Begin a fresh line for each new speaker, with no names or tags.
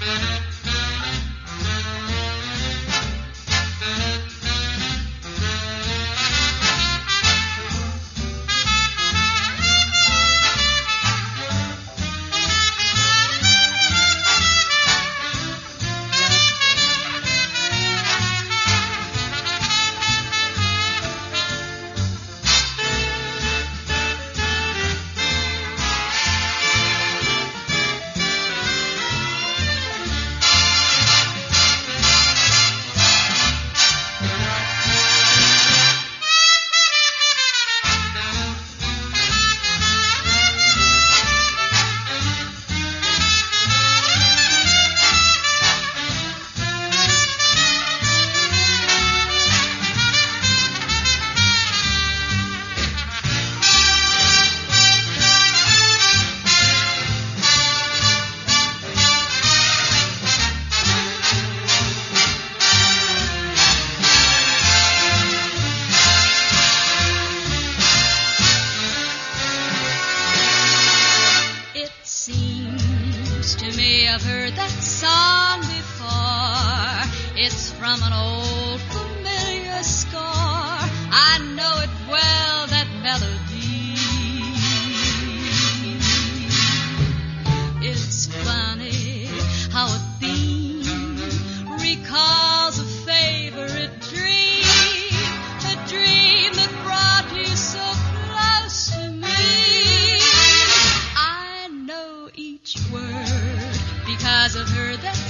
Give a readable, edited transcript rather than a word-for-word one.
I've heard that song before. It's from an old familiar score. I know it well, that melody. It's funny how a theme recalls a favorite dream, a dream that brought you so close to me. I know each word because I've heard that